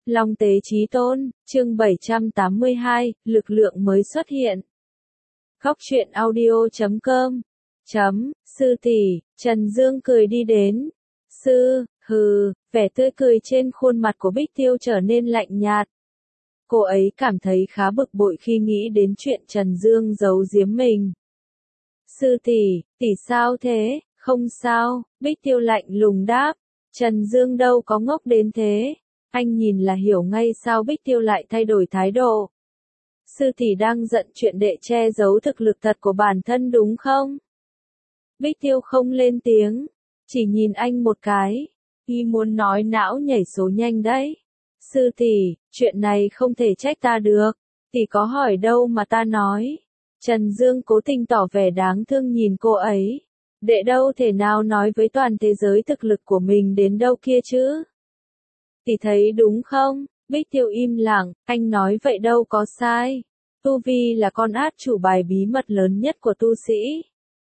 Long tế chí tôn, chương 782, lực lượng mới xuất hiện. Góc truyện audio.com Sư tỷ, Trần Dương cười đi đến. Vẻ tươi cười trên khuôn mặt của Bích Tiêu trở nên lạnh nhạt. Cô ấy cảm thấy khá bực bội khi nghĩ đến chuyện Trần Dương giấu giếm mình. Sư tỷ sao thế? Không sao, Bích Tiêu lạnh lùng đáp. Trần Dương đâu có ngốc đến thế. Anh nhìn là hiểu ngay sao Bích Tiêu lại thay đổi thái độ. Sư tỷ đang giận chuyện đệ che giấu thực lực thật của bản thân đúng không? Bích Tiêu không lên tiếng, chỉ nhìn anh một cái. Y muốn nói não nhảy số nhanh đấy. Sư tỷ, chuyện này không thể trách ta được. Tỷ có hỏi đâu mà ta nói. Trần Dương cố tình tỏ vẻ đáng thương nhìn cô ấy. Đệ đâu thể nào nói với toàn thế giới thực lực của mình đến đâu kia chứ? Tỷ thấy đúng không? Bích Tiêu im lặng, anh nói vậy đâu có sai. Tu Vi là con át chủ bài bí mật lớn nhất của tu sĩ.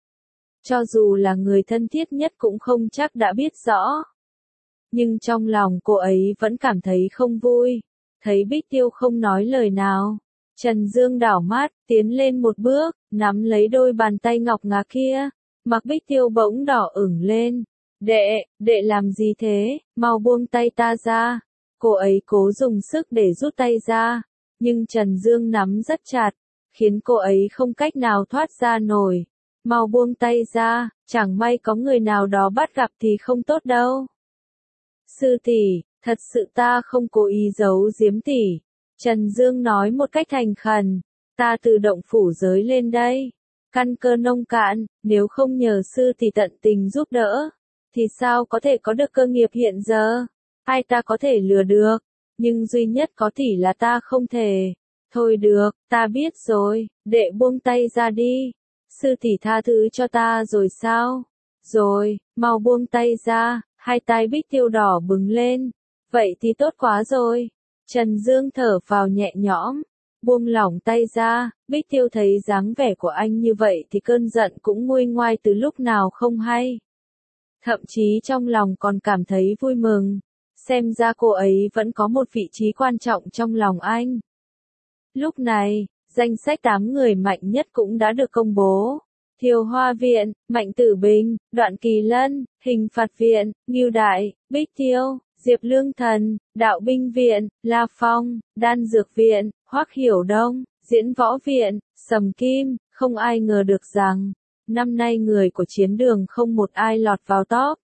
Cho dù là người thân thiết nhất cũng không chắc đã biết rõ. Nhưng trong lòng cô ấy vẫn cảm thấy không vui. Thấy Bích Tiêu không nói lời nào. Trần Dương đảo mắt, tiến lên một bước, nắm lấy đôi bàn tay ngọc ngà kia. Mặt Bích Tiêu bỗng đỏ ửng lên. Đệ làm gì thế, mau buông tay ta ra. Cô ấy cố dùng sức để rút tay ra. Nhưng Trần Dương nắm rất chặt, khiến cô ấy không cách nào thoát ra nổi. Mau buông tay ra, chẳng may có người nào đó bắt gặp thì không tốt đâu. Sư tỷ, thật sự ta không cố ý giấu giếm tỷ. Trần Dương nói một cách thành khẩn. Ta từ động phủ giới lên đây. Căn cơ nông cạn, nếu không nhờ sư tỷ tận tình giúp đỡ, thì sao có thể có được cơ nghiệp hiện giờ? Ai ta có thể lừa được, nhưng duy nhất có tỷ là ta không thể. Thôi được, ta biết rồi, đệ buông tay ra đi. Sư tỷ tha thứ cho ta rồi sao? Rồi, mau buông tay ra. Hai tay Bích Tiêu đỏ bừng lên. Vậy thì tốt quá rồi. Trần Dương thở phào nhẹ nhõm. Buông lỏng tay ra, Bích Tiêu thấy dáng vẻ của anh như vậy thì cơn giận cũng nguôi ngoai từ lúc nào không hay. Thậm chí trong lòng còn cảm thấy vui mừng. Xem ra cô ấy vẫn có một vị trí quan trọng trong lòng anh. Lúc này, danh sách 8 người mạnh nhất cũng đã được công bố. Thiều Hoa Viện, Mạnh Tử Bình, Đoạn Kỳ Lân, Hình Phạt Viện, Ngưu Đại, Bích Tiêu, Diệp Lương Thần, Đạo Binh Viện, La Phong, Đan Dược Viện, Hoắc Hiểu Đông, Diễn Võ Viện, Sầm Kim. Không ai ngờ được rằng, năm nay người của chiến đường không một ai lọt vào top.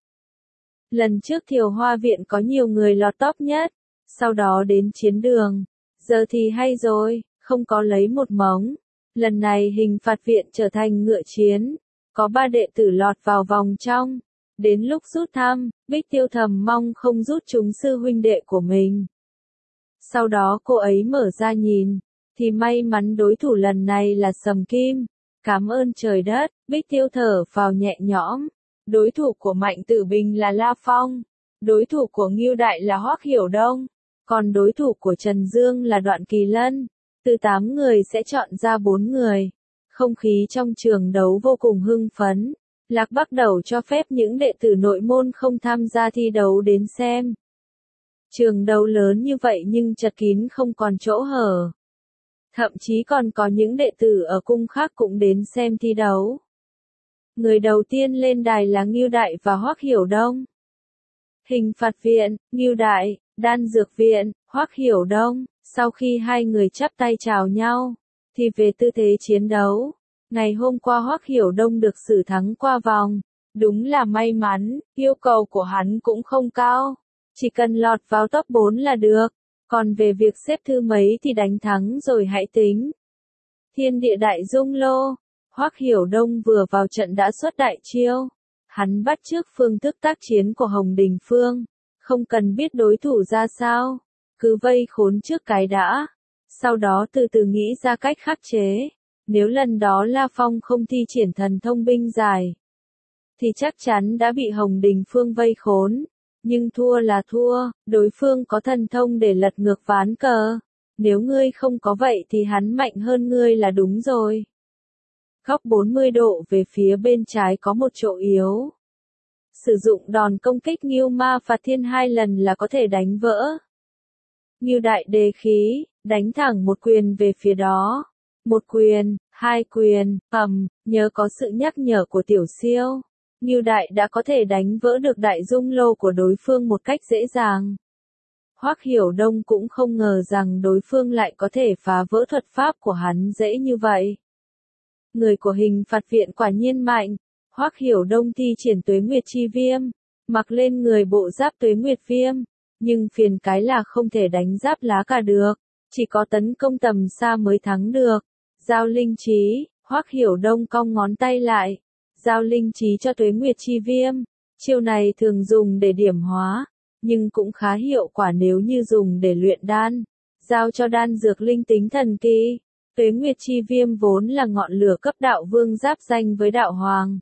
Lần trước Thiều Hoa Viện có nhiều người lọt top nhất, sau đó đến chiến đường. Giờ thì hay rồi, không có lấy một mống. Lần này Hình Phạt Viện trở thành ngựa chiến, có 3 đệ tử lọt vào vòng trong. Đến lúc rút thăm, Bích Tiêu thầm mong không rút chúng sư huynh đệ của mình. Sau đó cô ấy mở ra nhìn, thì may mắn đối thủ lần này là Sầm Kim. Cảm ơn trời đất, Bích Tiêu thở phào nhẹ nhõm. Đối thủ của Mạnh Tử Bình là La Phong. Đối thủ của Ngưu Đại là Hoắc Hiểu Đông. Còn đối thủ của Trần Dương là Đoạn Kỳ Lân. Từ 8 người sẽ chọn ra 4 người. Không khí trong trường đấu vô cùng hưng phấn. Lạc Bắc Đầu cho phép những đệ tử nội môn không tham gia thi đấu đến xem. Trường đấu lớn như vậy nhưng chật kín không còn chỗ hở. Thậm chí còn có những đệ tử ở cung khác cũng đến xem thi đấu. Người đầu tiên lên đài là Ngưu Đại và Hoắc Hiểu Đông. Hình Phạt Viện, Ngưu Đại, Đan Dược Viện, Hoắc Hiểu Đông. Sau khi hai người chắp tay chào nhau, thì về tư thế chiến đấu. Ngày hôm qua Hoắc Hiểu Đông được xử thắng qua vòng. Đúng là may mắn, yêu cầu của hắn cũng không cao. Chỉ cần lọt vào top 4 là được. Còn về việc xếp thứ mấy thì đánh thắng rồi hãy tính. Thiên địa đại dung lô. Hoắc Hiểu Đông vừa vào trận đã xuất đại chiêu. Hắn bắt chước phương thức tác chiến của Hồng Đình Phương. Không cần biết đối thủ ra sao. Cứ vây khốn trước cái đã. Sau đó từ từ nghĩ ra cách khắc chế. Nếu lần đó La Phong không thi triển thần thông binh giải, thì chắc chắn đã bị Hồng Đình Phương vây khốn. Nhưng thua là thua, đối phương có thần thông để lật ngược ván cờ. Nếu ngươi không có vậy thì hắn mạnh hơn ngươi là đúng rồi. Góc 40 độ về phía bên trái có một chỗ yếu. Sử dụng đòn công kích Ngưu Ma Phạt Thiên 2 lần là có thể đánh vỡ. Ngưu Đại đề khí, đánh thẳng một quyền về phía đó. Một quyền, hai quyền, nhờ có sự nhắc nhở của Tiểu Siêu, Ngưu Đại đã có thể đánh vỡ được đại dung lô của đối phương một cách dễ dàng. Hoắc Hiểu Đông cũng không ngờ rằng đối phương lại có thể phá vỡ thuật pháp của hắn dễ như vậy. Người của hình phạt viện quả nhiên mạnh. Hoắc Hiểu Đông thi triển Tuế Nguyệt Chi Viêm, mặc lên người bộ giáp Tuế Nguyệt Viêm, nhưng phiền cái là không thể đánh giáp lá cả được, chỉ có tấn công tầm xa mới thắng được. Giao linh trí, Hoắc Hiểu Đông cong ngón tay lại, giao linh trí cho Tuế Nguyệt Chi Viêm, chiêu này thường dùng để điểm hóa, nhưng cũng khá hiệu quả nếu như dùng để luyện đan, giao cho đan dược linh tính thần kỳ. Tuế Nguyệt Chi Viêm vốn là ngọn lửa cấp đạo vương giáp danh với đạo hoàng.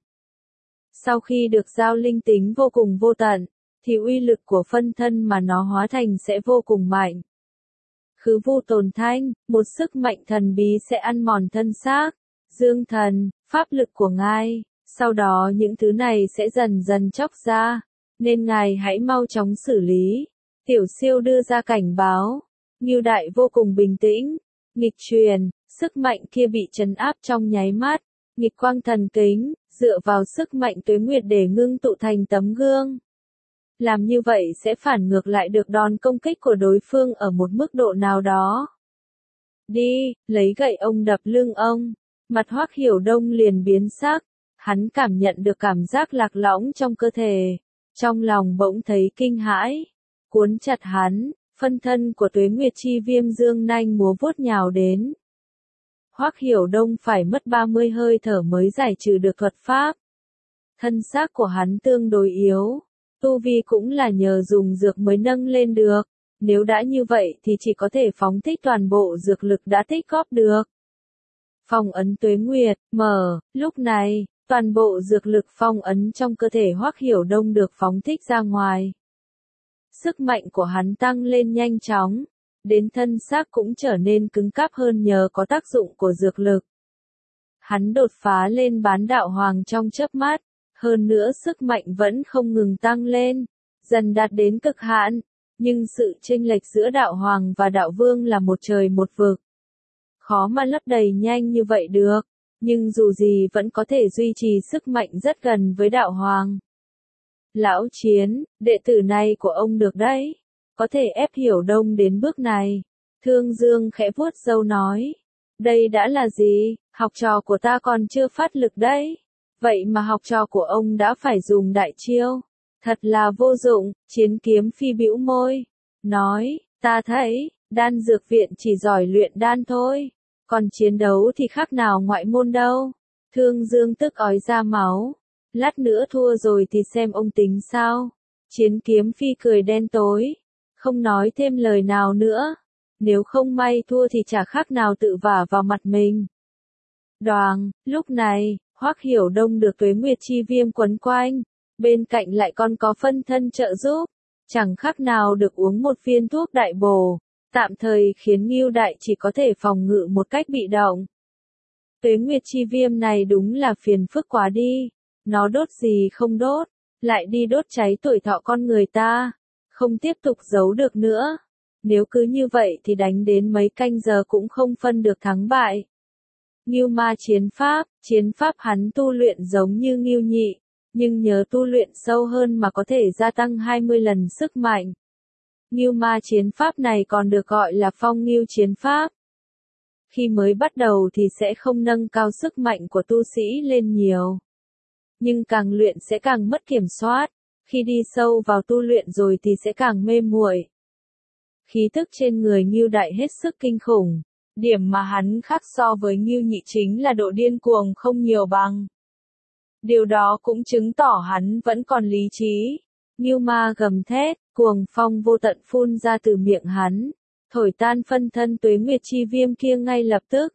Sau khi được giao linh tính vô cùng vô tận, thì uy lực của phân thân mà nó hóa thành sẽ vô cùng mạnh. Khứ Vu Tồn Thanh, một sức mạnh thần bí sẽ ăn mòn thân xác, dương thần, pháp lực của ngài, sau đó những thứ này sẽ dần dần chóc ra, nên ngài hãy mau chóng xử lý. Tiểu Siêu đưa ra cảnh báo, Ngưu Đại vô cùng bình tĩnh, nghịch truyền, sức mạnh kia bị trấn áp trong nháy mắt, nghịch quang thần kính, dựa vào sức mạnh Tuế Nguyệt để ngưng tụ thành tấm gương. Làm như vậy sẽ phản ngược lại được đòn công kích của đối phương ở một mức độ nào đó. Đi, lấy gậy ông đập lưng ông. Mặt Hoắc Hiểu Đông liền biến sắc, hắn cảm nhận được cảm giác lạc lõng trong cơ thể, trong lòng bỗng thấy kinh hãi, cuốn chặt hắn, phân thân của Tuế Nguyệt Chi Viêm dương nanh múa vuốt nhào đến. Hoắc Hiểu Đông phải mất 30 hơi thở mới giải trừ được thuật pháp. Thân xác của hắn tương đối yếu, tu vi cũng là nhờ dùng dược mới nâng lên được, nếu đã như vậy thì chỉ có thể phóng thích toàn bộ dược lực đã tích góp được. Phong ấn Tuế Nguyệt, mở, lúc này, toàn bộ dược lực phong ấn trong cơ thể Hoắc Hiểu Đông được phóng thích ra ngoài. Sức mạnh của hắn tăng lên nhanh chóng, đến thân xác cũng trở nên cứng cáp hơn nhờ có tác dụng của dược lực. Hắn đột phá lên bán đạo hoàng trong chớp mắt, hơn nữa sức mạnh vẫn không ngừng tăng lên, dần đạt đến cực hạn, nhưng sự chênh lệch giữa đạo hoàng và đạo vương là một trời một vực. Khó mà lấp đầy nhanh như vậy được, nhưng dù gì vẫn có thể duy trì sức mạnh rất gần với đạo hoàng. Lão Chiến, đệ tử này của ông được đấy, có thể ép Hiểu Đông đến bước này. Thương Dương khẽ vuốt râu nói, đây đã là gì, học trò của ta còn chưa phát lực đấy. Vậy mà học trò của ông đã phải dùng đại chiêu. Thật là vô dụng. Chiến Kiếm Phi bĩu môi, nói, ta thấy, đan dược viện chỉ giỏi luyện đan thôi, còn chiến đấu thì khác nào ngoại môn đâu. Thương Dương tức ói ra máu, lát nữa thua rồi thì xem ông tính sao. Chiến Kiếm Phi cười đen tối, không nói thêm lời nào nữa, nếu không may thua thì chả khác nào tự vả vào mặt mình. Đoàng, lúc này, Hoắc Hiểu Đông được Tuế Nguyệt Chi Viêm quấn quanh, bên cạnh lại còn có phân thân trợ giúp, chẳng khác nào được uống một viên thuốc đại bổ, tạm thời khiến Ngưu Đại chỉ có thể phòng ngự một cách bị động. Tuế Nguyệt Chi Viêm này đúng là phiền phức quá đi, nó đốt gì không đốt, lại đi đốt cháy tuổi thọ con người ta, không tiếp tục giấu được nữa. Nếu cứ như vậy thì đánh đến mấy canh giờ cũng không phân được thắng bại. Ngưu Ma chiến pháp hắn tu luyện giống như Ngưu Nhị, nhưng nhờ tu luyện sâu hơn mà có thể gia tăng 20 lần sức mạnh. Ngưu Ma chiến pháp này còn được gọi là Phong Ngưu chiến pháp. Khi mới bắt đầu thì sẽ không nâng cao sức mạnh của tu sĩ lên nhiều, nhưng càng luyện sẽ càng mất kiểm soát, khi đi sâu vào tu luyện rồi thì sẽ càng mê muội. Khí tức trên người Ngưu Đại hết sức kinh khủng. Điểm mà hắn khác so với Ngưu Nhị chính là độ điên cuồng không nhiều bằng. Điều đó cũng chứng tỏ hắn vẫn còn lý trí. Ngưu Ma gầm thét, cuồng phong vô tận phun ra từ miệng hắn, thổi tan phân thân Tuế Nguyệt Chi Viêm kia ngay lập tức.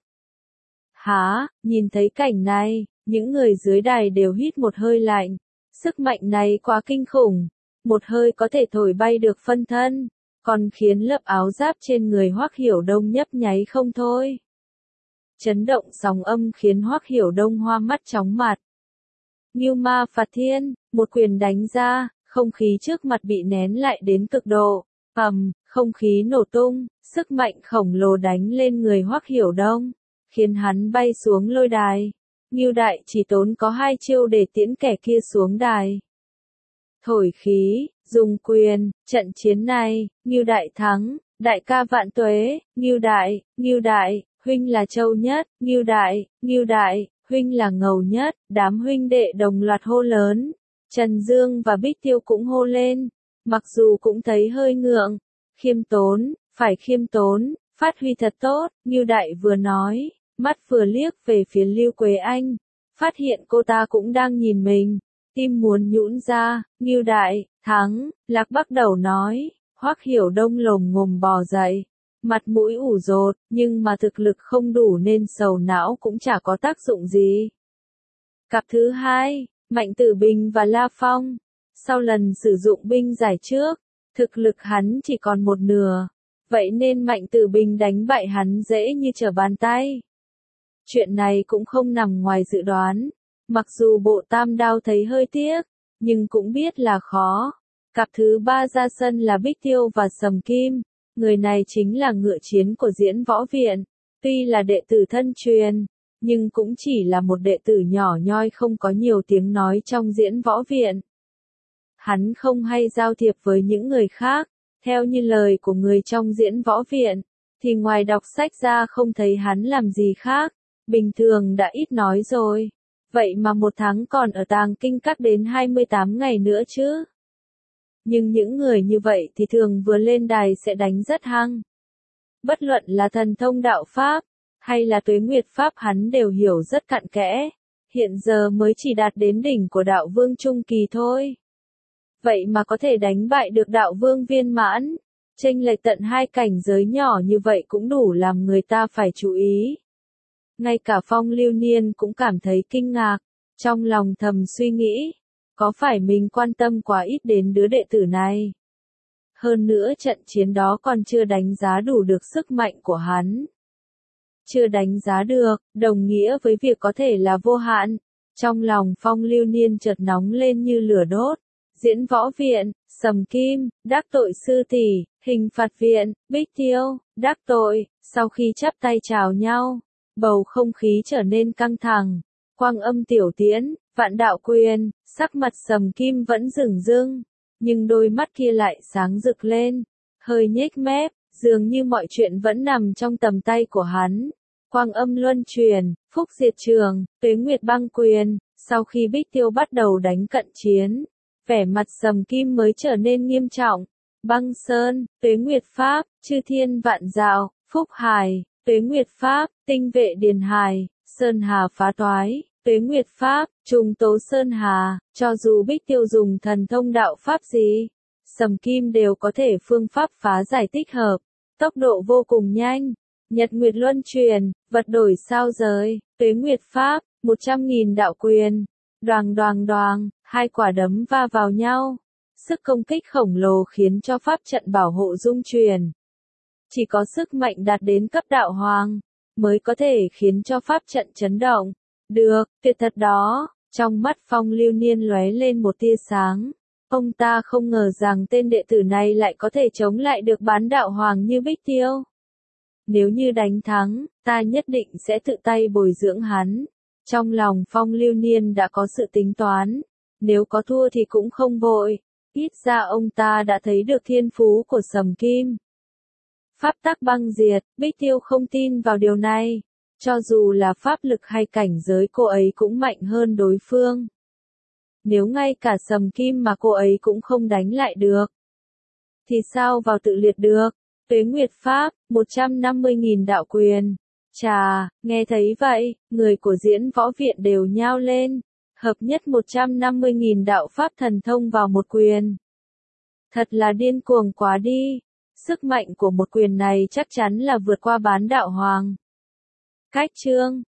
Hả, nhìn thấy cảnh này, những người dưới đài đều hít một hơi lạnh. Sức mạnh này quá kinh khủng, một hơi có thể thổi bay được phân thân, còn khiến lớp áo giáp trên người Hoắc Hiểu Đông nhấp nháy không thôi. Chấn động sóng âm khiến Hoắc Hiểu Đông hoa mắt chóng mặt. Ngưu Ma Phạt Thiên, một quyền đánh ra, không khí trước mặt bị nén lại đến cực độ. Không khí nổ tung, sức mạnh khổng lồ đánh lên người Hoắc Hiểu Đông, khiến hắn bay xuống lôi đài. Ngưu Đại chỉ tốn có 2 chiêu để tiễn kẻ kia xuống đài. Thổi khí, dùng quyền, trận chiến này, Ngưu Đại thắng, đại ca vạn tuế, Ngưu Đại, huynh là châu nhất, Ngưu Đại, huynh là ngầu nhất, đám huynh đệ đồng loạt hô lớn. Trần Dương và Bích Tiêu cũng hô lên, mặc dù cũng thấy hơi ngượng. Khiêm tốn, phải khiêm tốn, phát huy thật tốt, Ngưu Đại vừa nói, mắt vừa liếc về phía Lưu Quế Anh, phát hiện cô ta cũng đang nhìn mình, tim muốn nhũn ra. Ngưu Đại, thắng, Lạc Bắc Đầu nói. Hoắc Hiểu Đông lồm ngồm bò dậy, mặt mũi ủ rột, nhưng mà thực lực không đủ nên sầu não cũng chả có tác dụng gì. Cặp thứ hai, Mạnh Tử Bình và La Phong. Sau lần sử dụng binh giải trước, thực lực hắn chỉ còn một nửa, vậy nên Mạnh Tử Bình đánh bại hắn dễ như trở bàn tay. Chuyện này cũng không nằm ngoài dự đoán, mặc dù bộ tam đao thấy hơi tiếc, nhưng cũng biết là khó. Cặp thứ ba ra sân là Bích Tiêu và Sầm Kim, người này chính là ngựa chiến của Diễn Võ Viện, tuy là đệ tử thân truyền, nhưng cũng chỉ là một đệ tử nhỏ nhoi không có nhiều tiếng nói trong Diễn Võ Viện. Hắn không hay giao thiệp với những người khác, theo như lời của người trong Diễn Võ Viện, thì ngoài đọc sách ra không thấy hắn làm gì khác, bình thường đã ít nói rồi. Vậy mà 1 tháng còn ở Tàng Kinh Các đến 28 ngày nữa chứ. Nhưng những người như vậy thì thường vừa lên đài sẽ đánh rất hăng. Bất luận là thần thông đạo Pháp, hay là tuế nguyệt Pháp hắn đều hiểu rất cặn kẽ, hiện giờ mới chỉ đạt đến đỉnh của đạo vương trung kỳ thôi. Vậy mà có thể đánh bại được đạo vương viên mãn, chênh lệch tận 2 cảnh giới nhỏ như vậy cũng đủ làm người ta phải chú ý. Ngay cả Phong Lưu Niên cũng cảm thấy kinh ngạc, trong lòng thầm suy nghĩ, có phải mình quan tâm quá ít đến đứa đệ tử này? Hơn nữa trận chiến đó còn chưa đánh giá đủ được sức mạnh của hắn. Chưa đánh giá được, đồng nghĩa với việc có thể là vô hạn. Trong lòng Phong Lưu Niên chợt nóng lên như lửa đốt. Diễn Võ Viện, Sầm Kim, đắc tội sư tỷ, Hình Phạt Viện, Bích Tiêu, đắc tội. Sau khi chắp tay chào nhau, bầu không khí trở nên căng thẳng. Quang Âm Tiểu Tiễn, Vạn Đạo Quyền, sắc mặt Sầm Kim vẫn dửng dưng, nhưng đôi mắt kia lại sáng rực lên, hơi nhếch mép, dường như mọi chuyện vẫn nằm trong tầm tay của hắn. Quang Âm Luân Truyền, Phúc Diệt Trường, Tuế Nguyệt Băng Quyền. Sau khi Bích Tiêu bắt đầu đánh cận chiến, vẻ mặt Sầm Kim mới trở nên nghiêm trọng. Băng Sơn, Tuế Nguyệt Pháp, Chư Thiên Vạn Dạo, Phúc Hải, Tuế Nguyệt Pháp, Tinh Vệ Điền Hải, Sơn Hà Phá Toái, Tuế Nguyệt Pháp, Trùng Tố Sơn Hà. Cho dù Bích Tiêu dùng thần thông đạo Pháp gì, Sầm Kim đều có thể phương pháp phá giải tích hợp, tốc độ vô cùng nhanh. Nhật Nguyệt Luân Truyền, vật đổi sao rời, Tuế Nguyệt Pháp, 100.000 đạo quyền. Đoàng đoàng đoàng, 2 quả đấm va vào nhau. Sức công kích khổng lồ khiến cho pháp trận bảo hộ rung chuyển. Chỉ có sức mạnh đạt đến cấp đạo hoàng, mới có thể khiến cho pháp trận chấn động. Được, tuyệt thật đó. Trong mắt Phong Lưu Niên lóe lên một tia sáng. Ông ta không ngờ rằng tên đệ tử này lại có thể chống lại được bán đạo hoàng như Bích Tiêu. Nếu như đánh thắng, ta nhất định sẽ tự tay bồi dưỡng hắn. Trong lòng Phong Lưu Niên đã có sự tính toán. Nếu có thua thì cũng không vội. Ít ra ông ta đã thấy được thiên phú của Sầm Kim. Pháp tắc băng diệt, Bích Tiêu không tin vào điều này. Cho dù là pháp lực hay cảnh giới cô ấy cũng mạnh hơn đối phương. Nếu ngay cả Sầm Kim mà cô ấy cũng không đánh lại được, thì sao vào tự liệt được? Tuế Nguyệt Pháp, 150.000 đạo quyền. Chà, nghe thấy vậy, người của Diễn Võ Viện đều nhao lên. Hợp nhất 150.000 đạo pháp thần thông vào một quyền. Thật là điên cuồng quá đi. Sức mạnh của một quyền này chắc chắn là vượt qua bán đạo hoàng. Cách chương